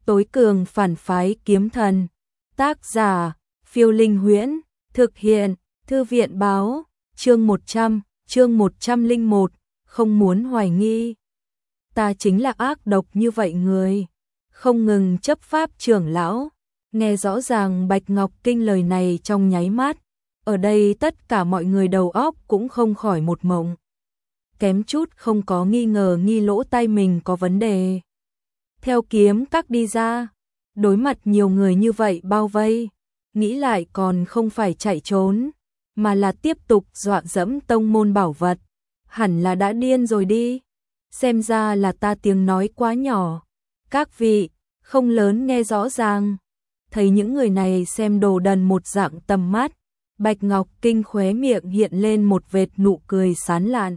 Tối cường phản phái kiếm thần. Tác giả, Phiêu Linh Huyễn. Thực hiện, Thư viện báo. Chương 100, chương 101. Không muốn hoài nghi. Ta chính là ác độc như vậy người. Không ngừng chấp pháp trưởng lão. Nghe rõ ràng Bạch Ngọc Kinh lời này trong nháy mắt. Ở đây tất cả mọi người đầu óc cũng không khỏi một mộng. Kém chút không có nghi ngờ nghi lỗ tai mình có vấn đề. Theo kiếm các đi ra, đối mặt nhiều người như vậy bao vây, nghĩ lại còn không phải chạy trốn, mà là tiếp tục dọa dẫm tông môn bảo vật. Hẳn là đã điên rồi đi. Xem ra là ta tiếng nói quá nhỏ. Các vị, không lớn nghe rõ ràng. Thấy những người này xem đồ đần một dạng tầm mắt, Bạch Ngọc Kinh khóe miệng hiện lên một vệt nụ cười sán lạn.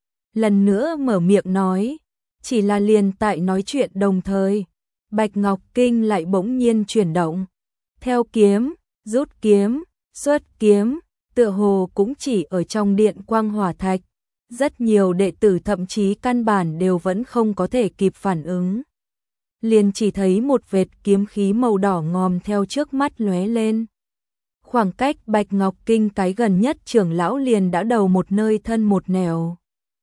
Lần nữa mở miệng nói, chỉ là liền tại nói chuyện đồng thời, Bạch Ngọc Kinh lại bỗng nhiên chuyển động. Theo kiếm, rút kiếm, xuất kiếm, tựa hồ cũng chỉ ở trong điện quang hỏa thạch. Rất nhiều đệ tử thậm chí căn bản đều vẫn không có thể kịp phản ứng. Liền chỉ thấy một vệt kiếm khí màu đỏ ngòm theo trước mắt lóe lên. Khoảng cách Bạch Ngọc Kinh cái gần nhất trưởng lão liền đã đầu một nơi thân một nẻo.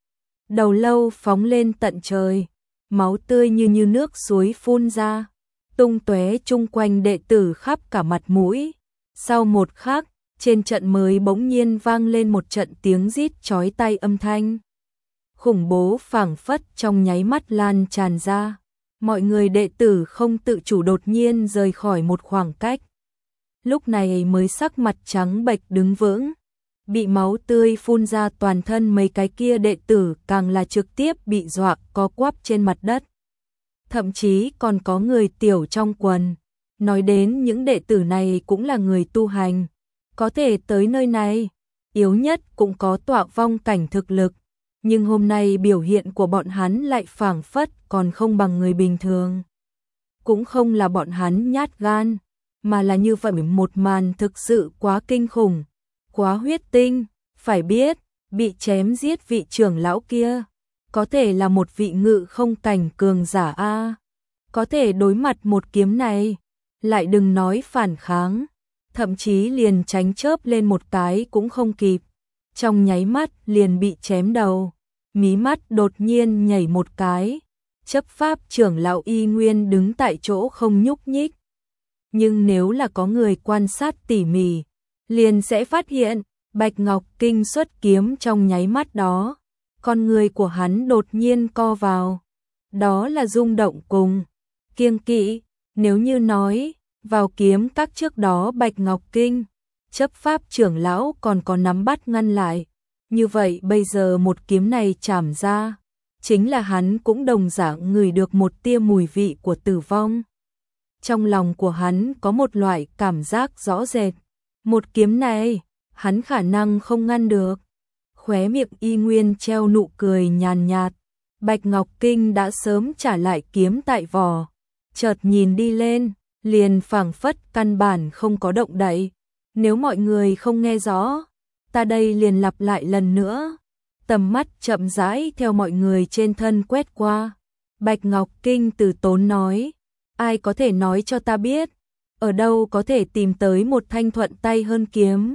Đầu lâu phóng lên tận trời, máu tươi như nước suối phun ra, tung tóe chung quanh đệ tử khắp cả mặt mũi. Sau một khắc, trên trận mới bỗng nhiên vang lên một trận tiếng rít chói tai âm thanh. Khủng bố phảng phất trong nháy mắt lan tràn ra. Mọi người đệ tử không tự chủ đột nhiên rời khỏi một khoảng cách. Lúc này mới sắc mặt trắng bệch đứng vững. Bị máu tươi phun ra toàn thân mấy cái kia đệ tử càng là trực tiếp bị dọa co quắp trên mặt đất. Thậm chí còn có người tiểu trong quần. Nói đến những đệ tử này cũng là người tu hành. Có thể tới nơi này, yếu nhất cũng có tọa vong cảnh thực lực. Nhưng hôm nay biểu hiện của bọn hắn lại phảng phất còn không bằng người bình thường. Cũng không là bọn hắn nhát gan, mà là như vậy một màn thực sự quá kinh khủng, quá huyết tinh. Phải biết, bị chém giết vị trưởng lão kia, có thể là một vị ngự không cảnh cường giả a. Có thể đối mặt một kiếm này, lại đừng nói phản kháng, thậm chí liền tránh chớp lên một cái cũng không kịp. Trong nháy mắt liền bị chém đầu, mí mắt đột nhiên nhảy một cái. Chấp pháp trưởng lão y nguyên đứng tại chỗ không nhúc nhích. Nhưng nếu là có người quan sát tỉ mỉ, liền sẽ phát hiện, Bạch Ngọc Kinh xuất kiếm trong nháy mắt đó, con người của hắn đột nhiên co vào. Đó là rung động cùng kiêng kỵ. Nếu như nói, vào kiếm các trước đó Bạch Ngọc Kinh, chấp pháp trưởng lão còn có nắm bắt ngăn lại. Như vậy bây giờ một kiếm này chảm ra, chính là hắn cũng đồng dạng ngửi được một tia mùi vị của tử vong. Trong lòng của hắn có một loại cảm giác rõ rệt. Một kiếm này, hắn khả năng không ngăn được. Khóe miệng y nguyên treo nụ cười nhàn nhạt. Bạch Ngọc Kinh đã sớm trả lại kiếm tại vỏ. Chợt nhìn đi lên, liền phảng phất căn bản không có động đậy. Nếu mọi người không nghe rõ, ta đây liền lặp lại lần nữa. Tầm mắt chậm rãi theo mọi người trên thân quét qua. Bạch Ngọc Kinh từ tốn nói, ai có thể nói cho ta biết, ở đâu có thể tìm tới một thanh thuận tay hơn kiếm.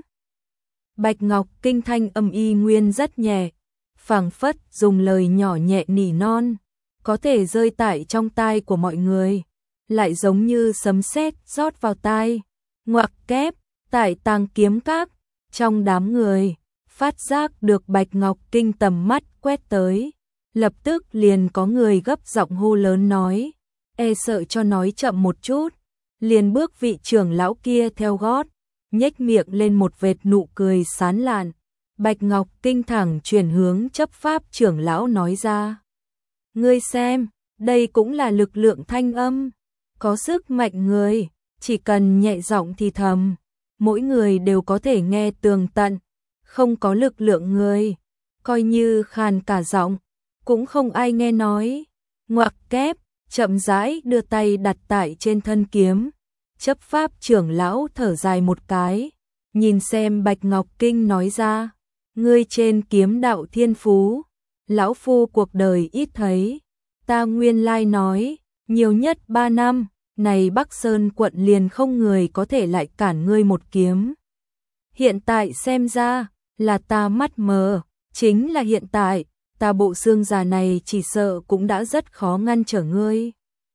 Bạch Ngọc Kinh thanh âm y nguyên rất nhẹ, phảng phất dùng lời nhỏ nhẹ nỉ non, có thể rơi tại trong tai của mọi người, lại giống như sấm sét rót vào tai. Ngoặc kép, tại Tàng Kiếm Các, trong đám người, phát giác được Bạch Ngọc Kinh tầm mắt quét tới, lập tức liền có người gấp giọng hô lớn nói, e sợ cho nói chậm một chút, liền bước vị trưởng lão kia theo gót, nhếch miệng lên một vệt nụ cười sán lạn. Bạch Ngọc Kinh thẳng chuyển hướng chấp pháp trưởng lão nói ra, ngươi xem, đây cũng là lực lượng thanh âm, có sức mạnh người, chỉ cần nhẹ giọng thì thầm, mỗi người đều có thể nghe tường tận. Không có lực lượng người, coi như khàn cả giọng, cũng không ai nghe nói. Ngoặc kép, chậm rãi đưa tay đặt tại trên thân kiếm. Chấp pháp trưởng lão thở dài một cái, nhìn xem Bạch Ngọc Kinh nói ra, ngươi trên kiếm đạo thiên phú, lão phu cuộc đời ít thấy, ta nguyên lai nói, nhiều nhất 3 năm, này Bắc Sơn quận liền không người có thể lại cản ngươi một kiếm. Hiện tại xem ra là ta mắt mờ, chính là hiện tại, ta bộ xương già này chỉ sợ cũng đã rất khó ngăn trở ngươi.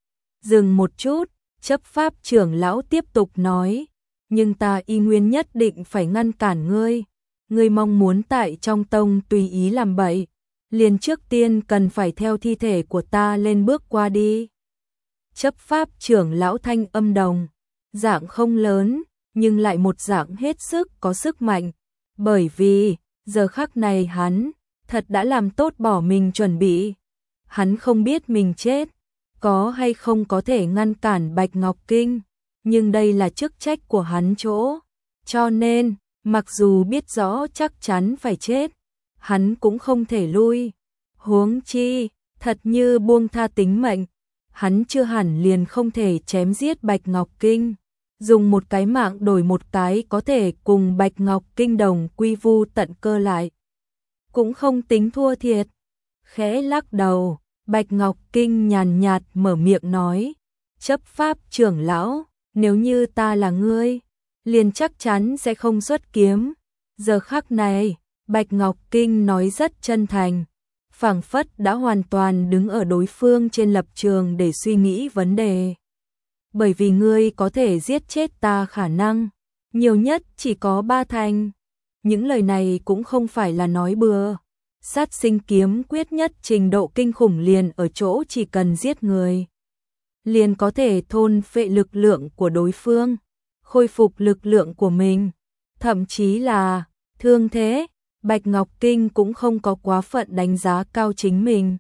Dừng một chút, chấp pháp trưởng lão tiếp tục nói, nhưng ta y nguyên nhất định phải ngăn cản ngươi. Ngươi mong muốn tại trong tông tùy ý làm bậy, liền trước tiên cần phải theo thi thể của ta lên bước qua đi. Chấp pháp trưởng lão thanh âm đồng, dạng không lớn, nhưng lại một dạng hết sức có sức mạnh, bởi vì giờ khắc này hắn thật đã làm tốt bỏ mình chuẩn bị. Hắn không biết mình chết có hay không có thể ngăn cản Bạch Ngọc Kinh, nhưng đây là chức trách của hắn chỗ, cho nên mặc dù biết rõ chắc chắn phải chết, hắn cũng không thể lui. Huống chi, thật như buông tha tính mệnh, hắn chưa hẳn liền không thể chém giết Bạch Ngọc Kinh. Dùng một cái mạng đổi một cái có thể cùng Bạch Ngọc Kinh đồng quy vu tận cơ lại. Cũng không tính thua thiệt. Khẽ lắc đầu, Bạch Ngọc Kinh nhàn nhạt mở miệng nói, chấp pháp trưởng lão, nếu như ta là ngươi, liền chắc chắn sẽ không xuất kiếm. Giờ khắc này, Bạch Ngọc Kinh nói rất chân thành, phảng phất đã hoàn toàn đứng ở đối phương trên lập trường để suy nghĩ vấn đề. Bởi vì ngươi có thể giết chết ta khả năng, nhiều nhất chỉ có 3 thành. Những lời này cũng không phải là nói bừa. Sát sinh kiếm quyết nhất trình độ kinh khủng liền ở chỗ chỉ cần giết người, liền có thể thôn phệ lực lượng của đối phương, khôi phục lực lượng của mình, thậm chí là thương thế. Bạch Ngọc Kinh cũng không có quá phận đánh giá cao chính mình.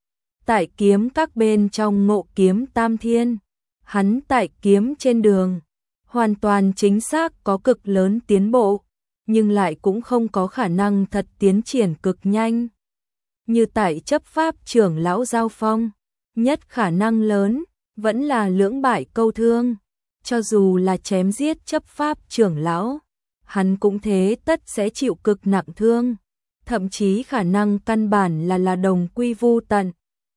Tại kiếm các bên trong ngộ kiếm tam thiên, hắn tại kiếm trên đường, hoàn toàn chính xác có cực lớn tiến bộ, nhưng lại cũng không có khả năng thật tiến triển cực nhanh. Như tại chấp pháp trưởng lão giao phong, nhất khả năng lớn, vẫn là lưỡng bại câu thương. Cho dù là chém giết chấp pháp trưởng lão, hắn cũng thế tất sẽ chịu cực nặng thương, thậm chí khả năng căn bản là đồng quy vu tận.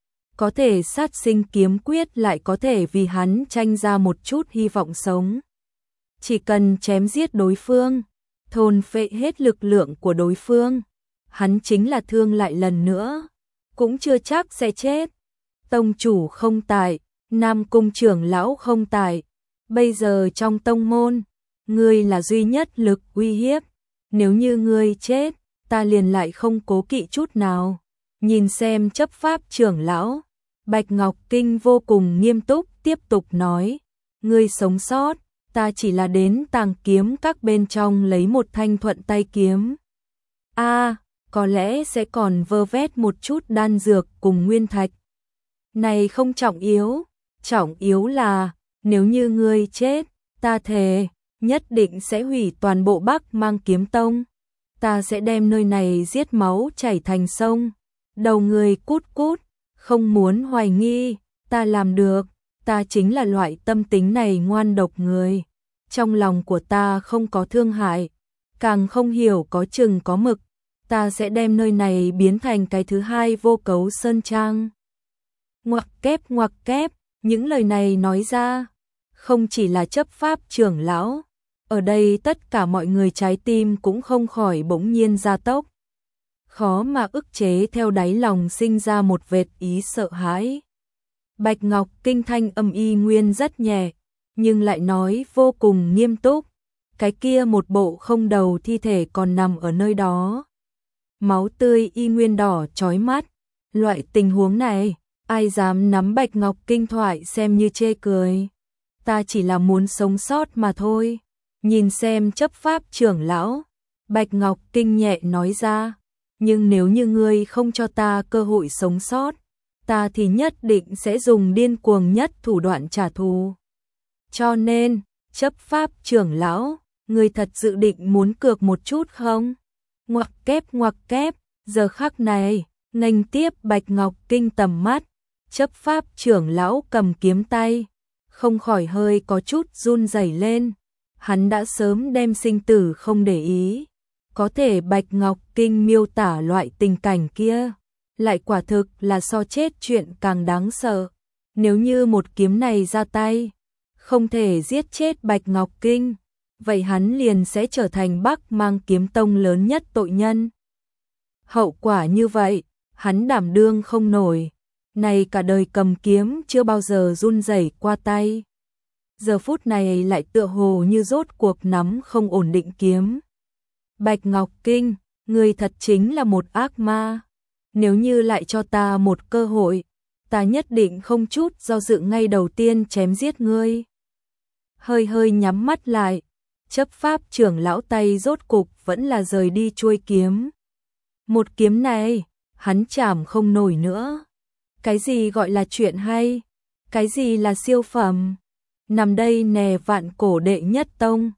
Có thể sát sinh kiếm quyết lại có thể vì hắn tranh ra một chút hy vọng sống. Chỉ cần chém giết đối phương, thôn phệ hết lực lượng của đối phương, hắn chính là thương lại lần nữa, cũng chưa chắc sẽ chết. Tông chủ không tại, Nam Cung trưởng lão không tại, bây giờ trong tông môn, ngươi là duy nhất lực uy hiếp, nếu như ngươi chết, ta liền lại không cố kỵ chút nào. Nhìn xem chấp pháp trưởng lão, Bạch Ngọc Kinh vô cùng nghiêm túc tiếp tục nói, ngươi sống sót, ta chỉ là đến tàng kiếm các bên trong lấy một thanh thuận tay kiếm. Có lẽ sẽ còn vơ vét một chút đan dược cùng nguyên thạch. Này không trọng yếu là, nếu như ngươi chết, ta thề, nhất định sẽ hủy toàn bộ Bắc Mang Kiếm Tông. Ta sẽ đem nơi này giết máu chảy thành sông. Đầu người cút cút, không muốn hoài nghi, ta làm được, ta chính là loại tâm tính này ngoan độc người. Trong lòng của ta không có thương hại, càng không hiểu có chừng có mực, ta sẽ đem nơi này biến thành cái thứ hai Vô Cấu Sơn Trang. Ngoặc kép, những lời này nói ra, không chỉ là chấp pháp trưởng lão, ở đây tất cả mọi người trái tim cũng không khỏi bỗng nhiên gia tốc. Khó mà ức chế theo đáy lòng sinh ra một vệt ý sợ hãi. Bạch Ngọc Kinh thanh âm y nguyên rất nhẹ, nhưng lại nói vô cùng nghiêm túc. Cái kia một bộ không đầu thi thể còn nằm ở nơi đó. Máu tươi y nguyên đỏ chói mắt. Loại tình huống này, ai dám nắm Bạch Ngọc Kinh thoại xem như chê cười. Ta chỉ là muốn sống sót mà thôi. Nhìn xem chấp pháp trưởng lão, Bạch Ngọc Kinh nhẹ nói ra, nhưng nếu như ngươi không cho ta cơ hội sống sót, ta thì nhất định sẽ dùng điên cuồng nhất thủ đoạn trả thù. Cho nên, chấp pháp trưởng lão, ngươi thật dự định muốn cược một chút không? Ngoặc kép, giờ khắc này, nghênh tiếp Bạch Ngọc Kinh tầm mắt, chấp pháp trưởng lão cầm kiếm tay, không khỏi hơi có chút run rẩy lên. Hắn đã sớm đem sinh tử không để ý. Có thể Bạch Ngọc Kinh miêu tả loại tình cảnh kia, lại quả thực là so chết chuyện càng đáng sợ. Nếu như một kiếm này ra tay, không thể giết chết Bạch Ngọc Kinh, vậy hắn liền sẽ trở thành Bắc Mang Kiếm Tông lớn nhất tội nhân. Hậu quả như vậy, hắn đảm đương không nổi, này cả đời cầm kiếm chưa bao giờ run rẩy qua tay. Giờ phút này lại tựa hồ như rốt cuộc nắm không ổn định kiếm. Bạch Ngọc Kinh, ngươi thật chính là một ác ma. Nếu như lại cho ta một cơ hội, ta nhất định không chút do dự ngay đầu tiên chém giết ngươi. Hơi hơi nhắm mắt lại, chấp pháp trưởng lão tay rốt cục vẫn là rời đi chuôi kiếm. Một kiếm này, hắn chảm không nổi nữa. Cái gì gọi là chuyện hay? Cái gì là siêu phẩm? Nằm đây nè vạn cổ đệ nhất tông,